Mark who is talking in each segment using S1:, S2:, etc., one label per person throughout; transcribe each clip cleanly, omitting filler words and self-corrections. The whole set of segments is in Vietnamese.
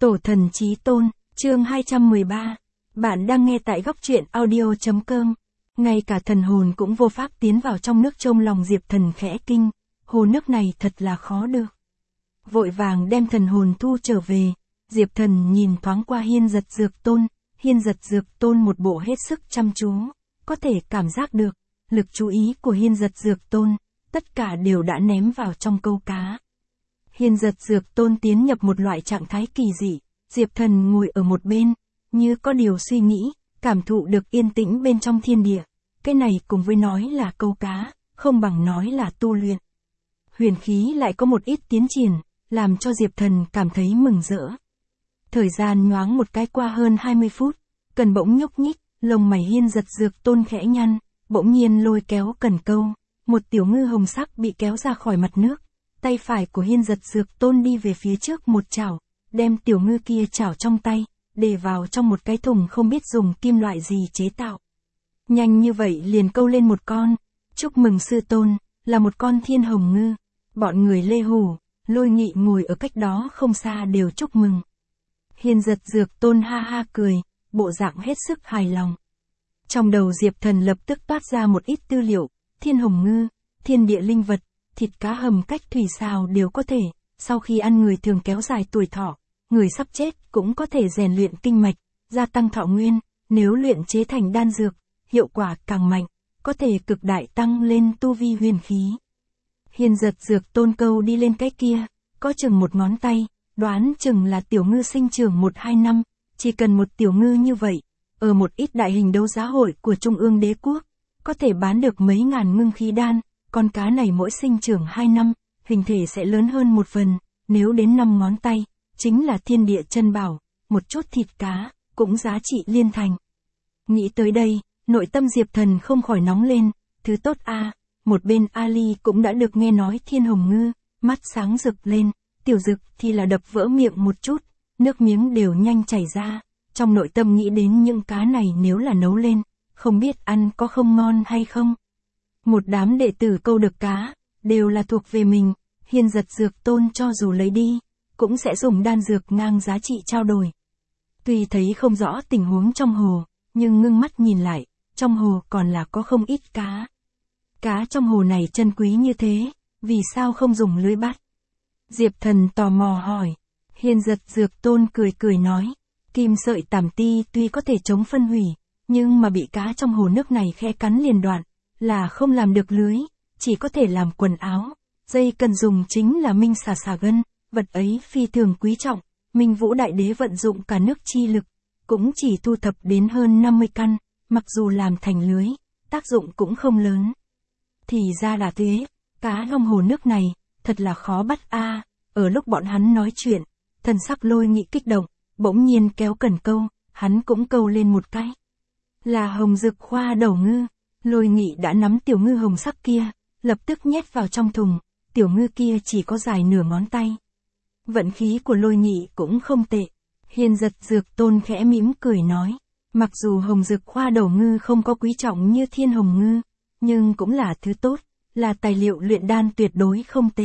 S1: Tổ thần chí tôn, chương 213. Bạn đang nghe tại góc truyện audio.com. Ngay cả thần hồn cũng vô pháp tiến vào trong nước, trông lòng Diệp Thần khẽ kinh, hồ nước này thật là khó được. Vội vàng đem thần hồn thu trở về, Diệp Thần nhìn thoáng qua Hiên Giật Dược Tôn một bộ hết sức chăm chú, có thể cảm giác được, lực chú ý của Hiên Giật Dược Tôn, tất cả đều đã ném vào trong câu cá. Hiên Giật Dược Tôn tiến nhập một loại trạng thái kỳ dị, Diệp Thần ngồi ở một bên, như có điều suy nghĩ, cảm thụ được yên tĩnh bên trong thiên địa. Cái này cùng với nói là câu cá, không bằng nói là tu luyện. Huyền khí lại có một ít tiến triển, làm cho Diệp Thần cảm thấy mừng rỡ. Thời gian nhoáng một cái qua hơn 20 phút, cần bỗng nhúc nhích, lông mày Hiên Giật Dược Tôn khẽ nhăn, bỗng nhiên lôi kéo cần câu, một tiểu ngư hồng sắc bị kéo ra khỏi mặt nước. Tay phải của Hiên Giật Dược Tôn đi về phía trước một chảo, đem tiểu ngư kia chảo trong tay, để vào trong một cái thùng không biết dùng kim loại gì chế tạo. Nhanh như vậy liền câu lên một con. Chúc mừng sư tôn, là một con thiên hồng ngư. Bọn người Lê Hủ, Lôi Nghị ngồi ở cách đó không xa đều chúc mừng. Hiên Giật Dược Tôn ha ha cười, bộ dạng hết sức hài lòng. Trong đầu Diệp Thần lập tức toát ra một ít tư liệu, thiên hồng ngư, thiên địa linh vật, thịt cá hầm cách thủy xào đều có thể, sau khi ăn người thường kéo dài tuổi thọ, người sắp chết cũng có thể rèn luyện kinh mạch, gia tăng thọ nguyên, nếu luyện chế thành đan dược, hiệu quả càng mạnh, có thể cực đại tăng lên tu vi huyền khí. Hiên Giật Dược Tôn câu đi lên cái kia, có chừng một ngón tay, đoán chừng là tiểu ngư sinh trưởng 1-2 năm, chỉ cần một tiểu ngư như vậy, ở một ít đại hình đấu giá hội của Trung ương Đế quốc, có thể bán được mấy ngàn ngưng khí đan. Con cá này mỗi sinh trưởng 2 năm, hình thể sẽ lớn hơn một phần, nếu đến 5 ngón tay, chính là thiên địa chân bảo, một chút thịt cá, cũng giá trị liên thành. Nghĩ tới đây, nội tâm Diệp Thần không khỏi nóng lên, thứ tốt a. Một bên Ali cũng đã được nghe nói thiên hồng ngư, mắt sáng rực lên, tiểu dực thì là đập vỡ miệng một chút, nước miếng đều nhanh chảy ra, trong nội tâm nghĩ đến những cá này nếu là nấu lên, không biết ăn có không ngon hay không. Một đám đệ tử câu được cá, đều là thuộc về mình, Hiên Giật Dược Tôn cho dù lấy đi, cũng sẽ dùng đan dược ngang giá trị trao đổi. Tuy thấy không rõ tình huống trong hồ, nhưng ngưng mắt nhìn lại, trong hồ còn là có không ít cá. Cá trong hồ này chân quý như thế, vì sao không dùng lưới bắt? Diệp Thần tò mò hỏi. Hiên Giật Dược Tôn cười cười nói, kim sợi tảm ti tuy có thể chống phân hủy, nhưng mà bị cá trong hồ nước này khe cắn liền đoạn, là không làm được lưới, chỉ có thể làm quần áo. Dây cần dùng chính là minh xà gân, vật ấy phi thường quý trọng, Minh Vũ Đại Đế vận dụng cả nước chi lực, cũng chỉ thu thập đến hơn 50 căn, mặc dù làm thành lưới, tác dụng cũng không lớn. Thì ra là thế, cá trong hồ nước này, thật là khó bắt a. Ở lúc bọn hắn nói chuyện, thần sắc Lôi Nghị kích động, bỗng nhiên kéo cần câu, hắn cũng câu lên một cái. Là hồng dực khoa đầu ngư. Lôi Nghị đã nắm tiểu ngư hồng sắc kia, lập tức nhét vào trong thùng, tiểu ngư kia chỉ có dài nửa ngón tay. Vận khí của Lôi Nghị cũng không tệ. Hiên Giật Dược Tôn khẽ mỉm cười nói, mặc dù hồng dực khoa đầu ngư không có quý trọng như thiên hồng ngư, nhưng cũng là thứ tốt, là tài liệu luyện đan tuyệt đối không tệ.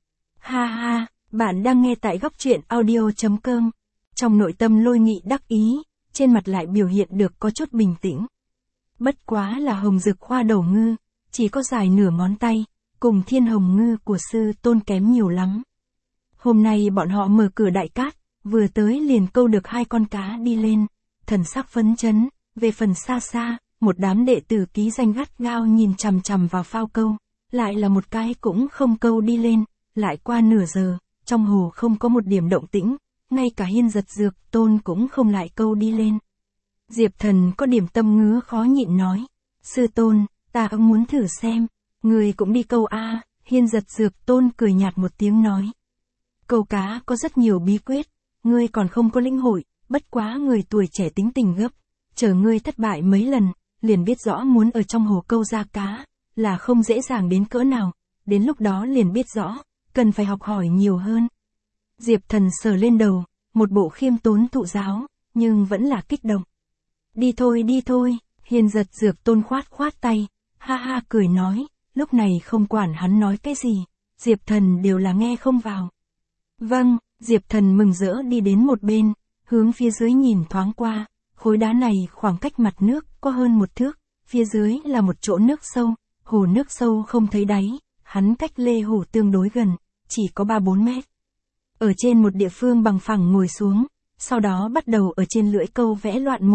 S1: Ha ha, bạn đang nghe tại góc truyện audio.com. Trong nội tâm Lôi Nghị đắc ý, trên mặt lại biểu hiện được có chút bình tĩnh. Bất quá là hồng dực khoa đầu ngư, chỉ có dài nửa ngón tay, cùng thiên hồng ngư của sư tôn kém nhiều lắm. Hôm nay bọn họ mở cửa đại cát, vừa tới liền câu được 2 con cá đi lên, thần sắc phấn chấn, về phần xa xa, một đám đệ tử ký danh gắt gao nhìn chằm chằm vào phao câu, lại là một cái cũng không câu đi lên, lại qua nửa giờ, trong hồ không có một điểm động tĩnh, ngay cả Hiên Giật Dược Tôn cũng không lại câu đi lên. Diệp Thần có điểm tâm ngứa khó nhịn nói, sư tôn, ta cũng muốn thử xem, người cũng đi câu a. Hiên Giật Dược Tôn cười nhạt một tiếng nói, câu cá có rất nhiều bí quyết, ngươi còn không có lĩnh hội, bất quá người tuổi trẻ tính tình gấp, chờ ngươi thất bại mấy lần, liền biết rõ muốn ở trong hồ câu ra cá, là không dễ dàng đến cỡ nào, đến lúc đó liền biết rõ, cần phải học hỏi nhiều hơn. Diệp Thần sờ lên đầu, một bộ khiêm tốn thụ giáo, nhưng vẫn là kích động. Đi thôi, Hiên Giật Dược Tôn khoát tay, ha ha cười nói, lúc này không quản hắn nói cái gì, Diệp Thần đều là nghe không vào. Vâng, Diệp Thần mừng rỡ đi đến một bên, hướng phía dưới nhìn thoáng qua, khối đá này khoảng cách mặt nước có hơn 1 thước, phía dưới là một chỗ nước sâu, hồ nước sâu không thấy đáy, hắn cách Lê Hổ tương đối gần, chỉ có 3-4 mét. Ở trên một địa phương bằng phẳng ngồi xuống, sau đó bắt đầu ở trên lưỡi câu vẽ loạn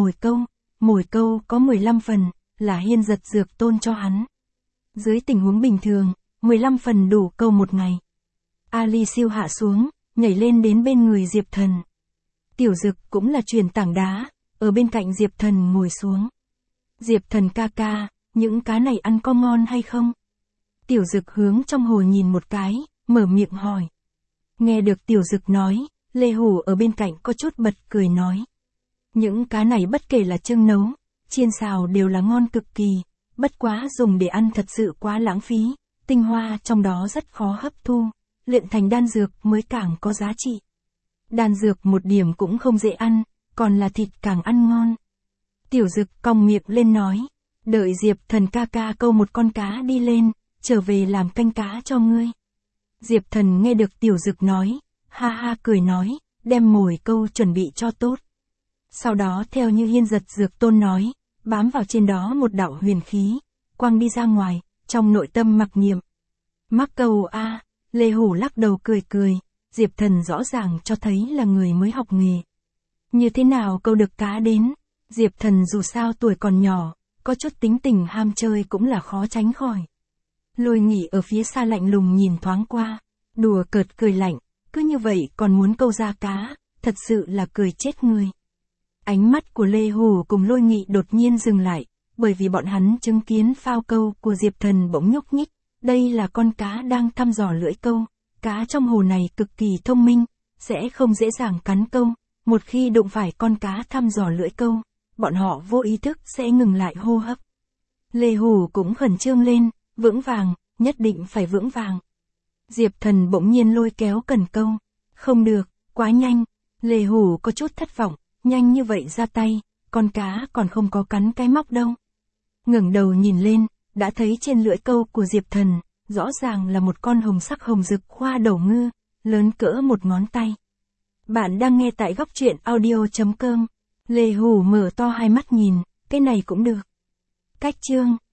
S1: mồi câu có 15 phần, là Hiên Giật Dược Tôn cho hắn. Dưới tình huống bình thường, 15 phần đủ câu một ngày. Ali siêu hạ xuống, nhảy lên đến bên người Diệp Thần. Tiểu Dực cũng là truyền tảng đá, ở bên cạnh Diệp Thần ngồi xuống. Diệp Thần ca ca, những cá này ăn có ngon hay không? Tiểu Dực hướng trong hồ nhìn một cái, mở miệng hỏi. Nghe được Tiểu Dực nói, Lê Hổ ở bên cạnh có chút bật cười nói. Những cá này bất kể là trưng nấu, chiên xào đều là ngon cực kỳ, bất quá dùng để ăn thật sự quá lãng phí, tinh hoa trong đó rất khó hấp thu, luyện thành đan dược mới càng có giá trị. Đan dược một điểm cũng không dễ ăn, còn là thịt càng ăn ngon. Tiểu Dực cong miệng lên nói, đợi Diệp Thần ca ca câu một con cá đi lên, trở về làm canh cá cho ngươi. Diệp Thần nghe được Tiểu Dực nói, ha ha cười nói, đem mồi câu chuẩn bị cho tốt. Sau đó theo như Hiên Giật Dược Tôn nói, bám vào trên đó một đạo huyền khí, quăng đi ra ngoài, trong nội tâm mặc niệm. Mắc câu a, Lê Hổ lắc đầu cười cười, Diệp Thần rõ ràng cho thấy là người mới học nghề. Như thế nào câu được cá đến? Diệp Thần dù sao tuổi còn nhỏ, có chút tính tình ham chơi cũng là khó tránh khỏi. Lôi Nghị ở phía xa lạnh lùng nhìn thoáng qua, đùa cợt cười lạnh, cứ như vậy còn muốn câu ra cá, thật sự là cười chết người. Ánh mắt của Lê Hổ cùng Lôi Nghị đột nhiên dừng lại, bởi vì bọn hắn chứng kiến phao câu của Diệp Thần bỗng nhúc nhích, đây là con cá đang thăm dò lưỡi câu, cá trong hồ này cực kỳ thông minh, sẽ không dễ dàng cắn câu, một khi đụng phải con cá thăm dò lưỡi câu, bọn họ vô ý thức sẽ ngừng lại hô hấp. Lê Hổ cũng khẩn trương lên, vững vàng, nhất định phải vững vàng. Diệp Thần bỗng nhiên lôi kéo cần câu, không được, quá nhanh, Lê Hổ có chút thất vọng, nhanh như vậy ra tay, con cá còn không có cắn cái móc đâu. Ngẩng đầu nhìn lên, đã thấy trên lưỡi câu của Diệp Thần, rõ ràng là một con hồng sắc hồng rực khoa đầu ngư, lớn cỡ một ngón tay. Bạn đang nghe tại góc truyện audio.com. Lê Hổ mở to hai mắt nhìn, cái này cũng được. Cách chương